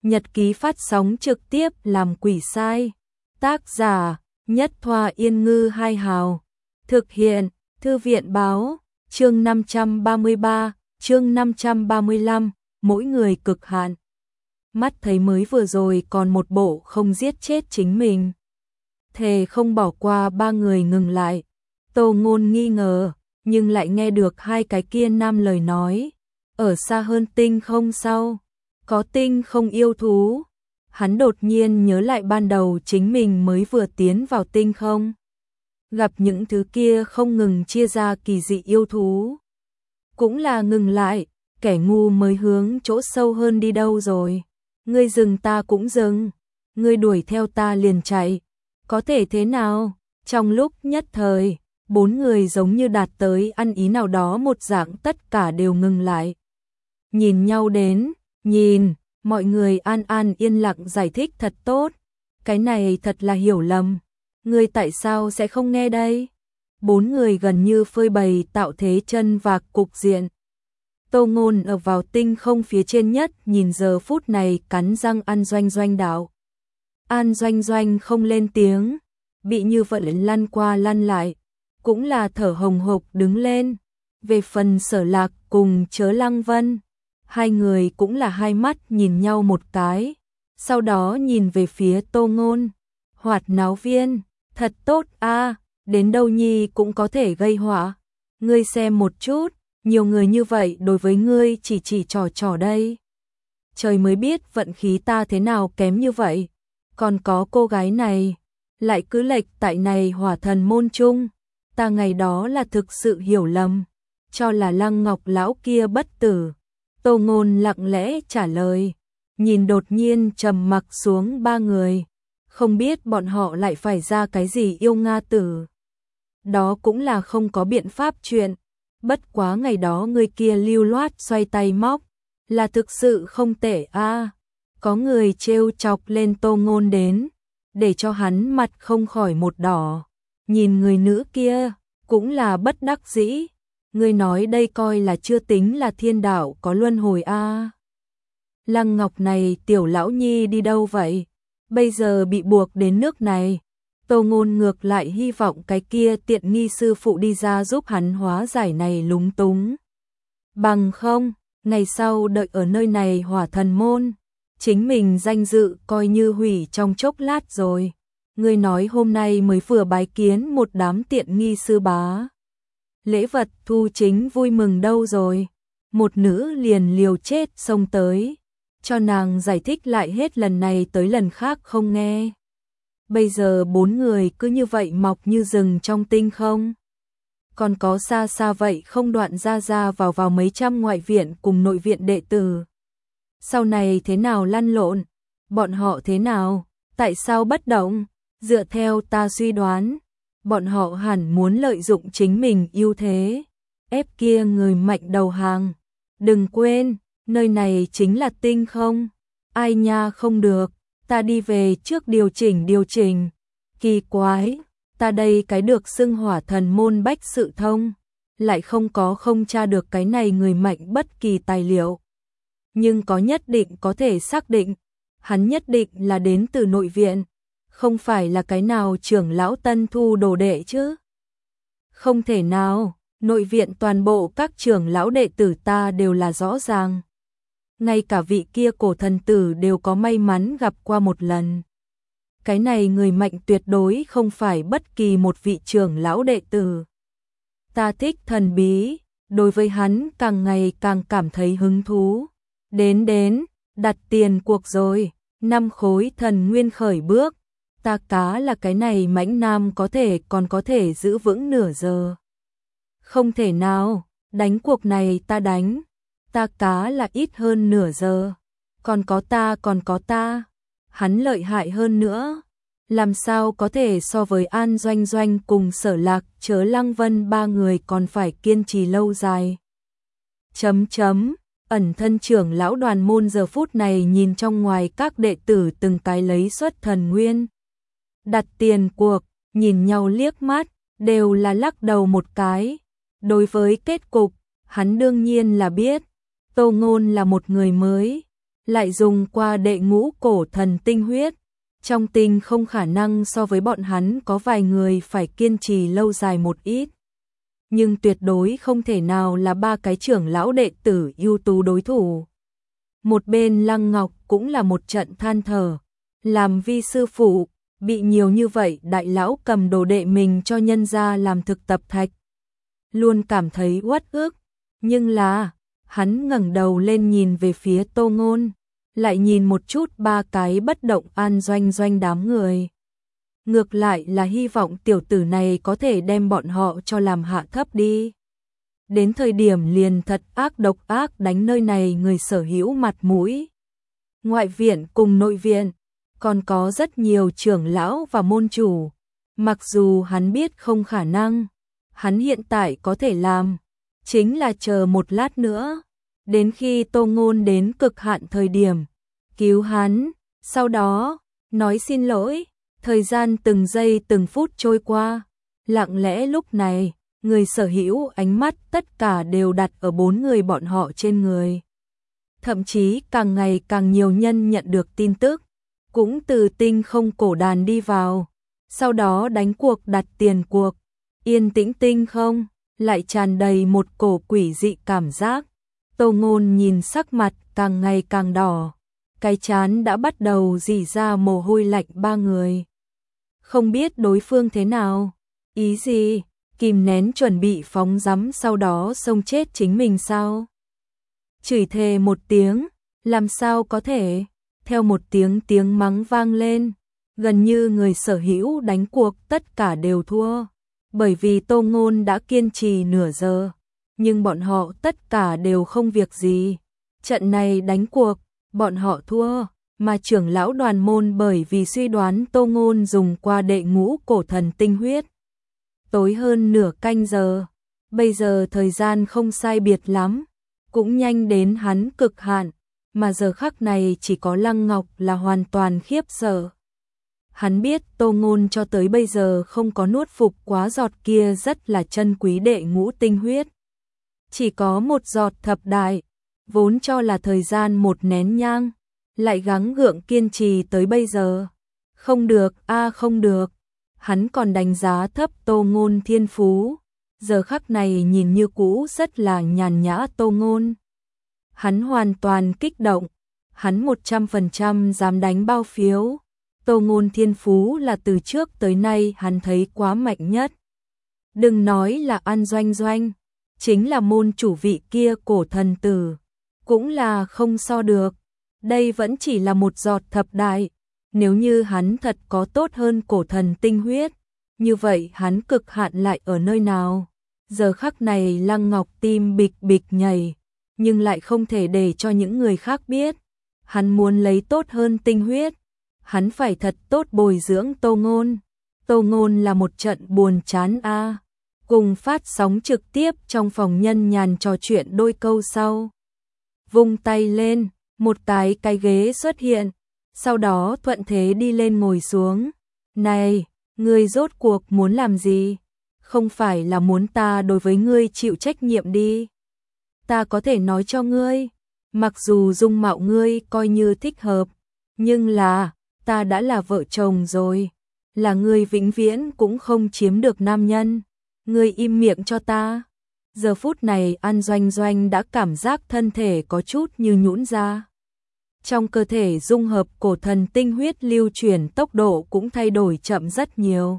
Nhật ký phát sóng trực tiếp làm quỷ sai. Tác giả Nhất Thoa Yên Ngư Hai Hào. Thực hiện Thư viện Báo. Chương 533, chương 535, mỗi người cực hạn. Mắt thấy mới vừa rồi còn một bộ không giết chết chính mình. Thề không bỏ qua, ba người ngừng lại. Tô Ngôn nghi ngờ, nhưng lại nghe được hai cái kia nam lời nói. Ở xa hơn tinh không sao? Có tinh không yêu thú. Hắn đột nhiên nhớ lại ban đầu chính mình mới vừa tiến vào tinh không. Gặp những thứ kia không ngừng chia ra kỳ dị yêu thú. Cũng là ngừng lại, kẻ ngu mới hướng chỗ sâu hơn đi đâu rồi. Ngươi dừng ta cũng dừng, ngươi đuổi theo ta liền chạy. Có thể thế nào? Trong lúc nhất thời, bốn người giống như đạt tới ăn ý nào đó một dạng, tất cả đều ngừng lại. Nhìn nhau đến, nhìn, mọi người an an yên lặng giải thích thật tốt. Cái này thật là hiểu lầm. Ngươi tại sao sẽ không nghe đây? Bốn người gần như phơi bày tạo thế chân vạc cục diện. Tô Ngôn ở vào tinh không phía trên nhất, nhìn giờ phút này cắn răng An Doanh Doanh đạo. An Doanh Doanh không lên tiếng, bị như vậy lăn qua lăn lại, cũng là thở hồng hộc đứng lên. Về phần Sở Lạc cùng Chớ Lăng Vân, hai người cũng là hai mắt nhìn nhau một cái, sau đó nhìn về phía Tô Ngôn. Hoạt náo viên, thật tốt a, đến đâu nhi cũng có thể gây họa. Ngươi xem một chút, nhiều người như vậy đối với ngươi chỉ trò đây. Trời mới biết vận khí ta thế nào kém như vậy. Còn có cô gái này, lại cứ lệch tại này Hỏa Thần môn chung. Ta ngày đó là thực sự hiểu lầm, cho là Lăng Ngọc lão kia bất tử. Tô Ngôn lặng lẽ trả lời, nhìn đột nhiên trầm mặc xuống ba người. Không biết bọn họ lại phải ra cái gì yêu Nga tử. Đó cũng là không có biện pháp chuyện. Bất quá ngày đó người kia lưu loát xoay tay móc, là thực sự không tệ a. Có người trêu chọc lên Tô Ngôn đến, để cho hắn mặt không khỏi một đỏ. Nhìn người nữ kia, cũng là bất đắc dĩ. Người nói đây coi là chưa tính là thiên đạo có luân hồi a. Lăng Ngọc này tiểu lão nhi đi đâu vậy? Bây giờ bị buộc đến nước này. Tô Ngôn ngược lại hy vọng cái kia tiện nghi sư phụ đi ra giúp hắn hóa giải này lúng túng. Bằng không, ngày sau đợi ở nơi này Hỏa Thần môn, chính mình danh dự coi như hủy trong chốc lát rồi. Ngươi nói hôm nay mới vừa bái kiến một đám tiện nghi sư bá. Lễ vật thu chính vui mừng đâu rồi? Một nữ liền liều chết xông tới, cho nàng giải thích lại hết lần này tới lần khác không nghe. Bây giờ bốn người cứ như vậy mọc như rừng trong tinh không. Còn có xa xa vậy không đoạn ra vào mấy trăm ngoại viện cùng nội viện đệ tử. Sau này thế nào lăn lộn? Bọn họ thế nào? Tại sao bất động? Dựa theo ta suy đoán, bọn họ hẳn muốn lợi dụng chính mình ưu thế, ép kia người mạnh đầu hàng. Đừng quên, nơi này chính là tinh không. Ai nha không được, ta đi về trước điều chỉnh. Kỳ quái, ta đây cái được xưng Hỏa Thần môn bách sự thông, lại không tra được cái này người mạnh bất kỳ tài liệu. Nhưng có nhất định có thể xác định, hắn nhất định là đến từ nội viện, không phải là cái nào trưởng lão tân thu đồ đệ chứ. Không thể nào, nội viện toàn bộ các trưởng lão đệ tử ta đều là rõ ràng. Ngay cả vị kia cổ thần tử đều có may mắn gặp qua một lần. Cái này người mạnh tuyệt đối không phải bất kỳ một vị trưởng lão đệ tử. Ta thích thần bí, đối với hắn càng ngày càng cảm thấy hứng thú. Đến, đặt tiền cuộc rồi, 5 khối thần nguyên khởi bước. Ta cá là cái này mãnh nam còn có thể giữ vững nửa giờ. Không thể nào, đánh cuộc này ta đánh. Ta cá là ít hơn nửa giờ. Còn có ta. Hắn lợi hại hơn nữa. Làm sao có thể so với An Doanh Doanh cùng Sở Lạc, Chớ Lăng Vân ba người còn phải kiên trì lâu dài. Ẩn thân trưởng lão đoàn môn giờ phút này nhìn trong ngoài các đệ tử từng cái lấy xuất thần nguyên. Đặt tiền cuộc, nhìn nhau liếc mắt, đều là lắc đầu một cái. Đối với kết cục, hắn đương nhiên là biết. Tô Ngôn là một người mới, lại dùng qua đệ ngũ cổ thần tinh huyết. Trong tinh không khả năng so với bọn hắn có vài người phải kiên trì lâu dài một ít. Nhưng tuyệt đối không thể nào là ba cái trưởng lão đệ tử ưu tú đối thủ. Một bên Lăng Ngọc cũng là một trận than thở. Làm vi sư phụ, bị nhiều như vậy đại lão cầm đồ đệ mình cho nhân gia làm thực tập thạch. Luôn cảm thấy uất ức. Nhưng là, hắn ngẩng đầu lên nhìn về phía Tô Ngôn, lại nhìn một chút ba cái bất động An Doanh Doanh đám người. Ngược lại là hy vọng tiểu tử này có thể đem bọn họ cho làm hạ thấp đi. Đến thời điểm liền thật ác độc ác đánh nơi này người sở hữu mặt mũi. Ngoại viện cùng nội viện, còn có rất nhiều trưởng lão và môn chủ. Mặc dù hắn biết không khả năng, hắn hiện tại có thể làm, chính là chờ một lát nữa. Đến khi Tô Ngôn đến cực hạn thời điểm, cứu hắn, sau đó, nói xin lỗi. Thời gian từng giây từng phút trôi qua, lặng lẽ lúc này, người sở hữu ánh mắt tất cả đều đặt ở bốn người bọn họ trên người. Thậm chí càng ngày càng nhiều nhân nhận được tin tức, cũng từ tinh không cổ đàn đi vào, sau đó đánh cuộc đặt tiền cuộc. Yên tĩnh tinh không, lại tràn đầy một cổ quỷ dị cảm giác. Tô Ngôn nhìn sắc mặt càng ngày càng đỏ, cái trán đã bắt đầu rỉ ra mồ hôi lạnh ba người. Không biết đối phương thế nào, ý gì, kìm nén chuẩn bị phóng rắm sau đó xông chết chính mình sao? Chửi thề một tiếng, làm sao có thể, theo một tiếng mắng vang lên, gần như người sở hữu đánh cuộc tất cả đều thua, bởi vì Tô Ngôn đã kiên trì nửa giờ, nhưng bọn họ tất cả đều không việc gì. Trận này đánh cuộc, bọn họ thua. Mà trưởng lão đoàn môn bởi vì suy đoán Tô Ngôn dùng qua đệ ngũ cổ thần tinh huyết. Tối hơn nửa canh giờ, bây giờ thời gian không sai biệt lắm, cũng nhanh đến hắn cực hạn, mà giờ khắc này chỉ có Lăng Ngọc là hoàn toàn khiếp sợ. Hắn biết Tô Ngôn cho tới bây giờ không có nuốt phục quá giọt kia rất là chân quý đệ ngũ tinh huyết. Chỉ có một giọt thập đại, vốn cho là thời gian một nén nhang. Lại gắng gượng kiên trì tới bây giờ. Không được, không được. Hắn còn đánh giá thấp Tô Ngôn thiên phú. Giờ khắc này nhìn như cũ rất là nhàn nhã Tô Ngôn. Hắn hoàn toàn kích động. Hắn 100% dám đánh bao phiếu. Tô Ngôn thiên phú là từ trước tới nay hắn thấy quá mạnh nhất. Đừng nói là An Doanh Doanh, chính là môn chủ vị kia cổ thần tử, cũng là không so được. Đây vẫn chỉ là một giọt thập đại, nếu như hắn thật có tốt hơn cổ thần tinh huyết, như vậy hắn cực hạn lại ở nơi nào? Giờ khắc này Lăng Ngọc tim bịch bịch nhảy, nhưng lại không thể để cho những người khác biết. Hắn muốn lấy tốt hơn tinh huyết, hắn phải thật tốt bồi dưỡng Tô Ngôn. Tô Ngôn là một trận buồn chán cùng phát sóng trực tiếp trong phòng nhân nhàn trò chuyện đôi câu sau. Vung tay lên, một cái ghế xuất hiện, sau đó thuận thế đi lên ngồi xuống. Này, ngươi rốt cuộc muốn làm gì? Không phải là muốn ta đối với ngươi chịu trách nhiệm đi. Ta có thể nói cho ngươi, mặc dù dung mạo ngươi coi như thích hợp, nhưng là, ta đã là vợ chồng rồi, là ngươi vĩnh viễn cũng không chiếm được nam nhân. Ngươi im miệng cho ta. Giờ phút này An Doanh Doanh đã cảm giác thân thể có chút như nhũn ra. Trong cơ thể dung hợp cổ thần tinh huyết lưu chuyển tốc độ cũng thay đổi chậm rất nhiều.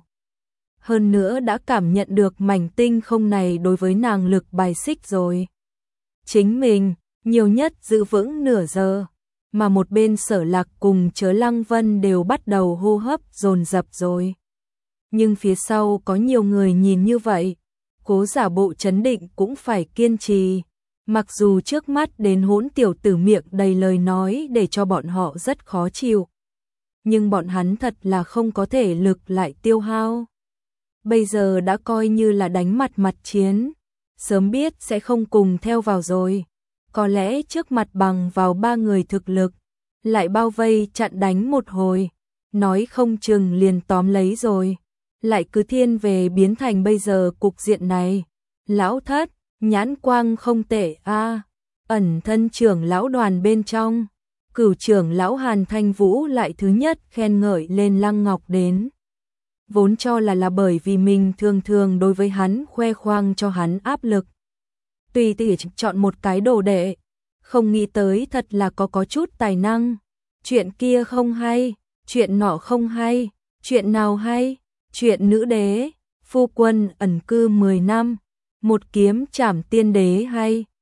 Hơn nữa đã cảm nhận được mảnh tinh không này đối với nàng lực bài xích rồi. Chính mình, nhiều nhất giữ vững nửa giờ, mà một bên Sở Lạc cùng Chớ Lăng Vân đều bắt đầu hô hấp dồn dập rồi. Nhưng phía sau có nhiều người nhìn như vậy, cố giả bộ trấn định cũng phải kiên trì. Mặc dù trước mắt đến Hỗn tiểu tử miệng đầy lời nói để cho bọn họ rất khó chịu, nhưng bọn hắn thật là không có thể lực lại tiêu hao. Bây giờ đã coi như là đánh mặt chiến, sớm biết sẽ không cùng theo vào rồi. Có lẽ trước mặt bằng vào ba người thực lực, lại bao vây chặn đánh một hồi, nói không chừng liền tóm lấy rồi. Lại cứ thiên về biến thành bây giờ cục diện này. Lão Thất, nhãn quang không tệ ẩn thân trưởng lão đoàn bên trong, Cửu trưởng lão Hàn Thanh Vũ lại thứ nhất khen ngợi lên Lăng Ngọc đến. Vốn cho là bởi vì mình thường thường đối với hắn khoe khoang cho hắn áp lực. Tùy tiện chọn một cái đồ đệ, không nghĩ tới thật là có chút tài năng. Chuyện kia không hay, chuyện nọ không hay, chuyện nào hay, chuyện nữ đế, phu quân ẩn cư 10 năm, một kiếm trảm tiên đế hay.